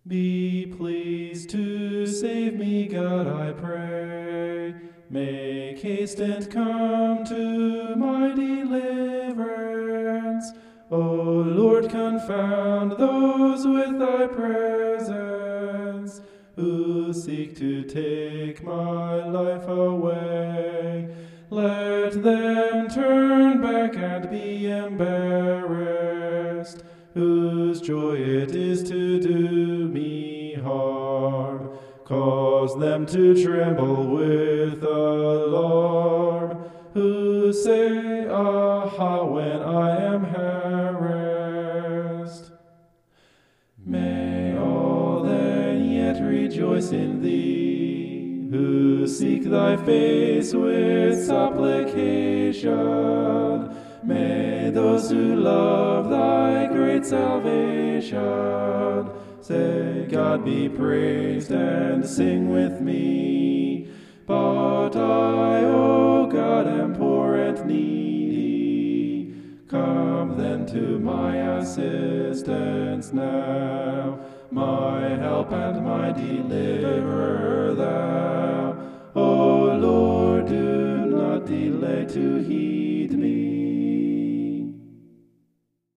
Be pleased to save me, God, I pray. Make haste and come to my deliverance. O Lord, confound those with thy presence, who seek to take my life away. Let them turn back and be embarrassed, whose joy it is to do me harm. Cause them to tremble with alarm, who say, Aha, when I am harassed. May all then yet rejoice in thee, who seek thy face with supplication. May those who love thy great salvation say, God be praised, and sing with me. But I, O God, am poor and needy. Come then to my assistance now, my help and my deliverer thou. O Lord, do not delay to hear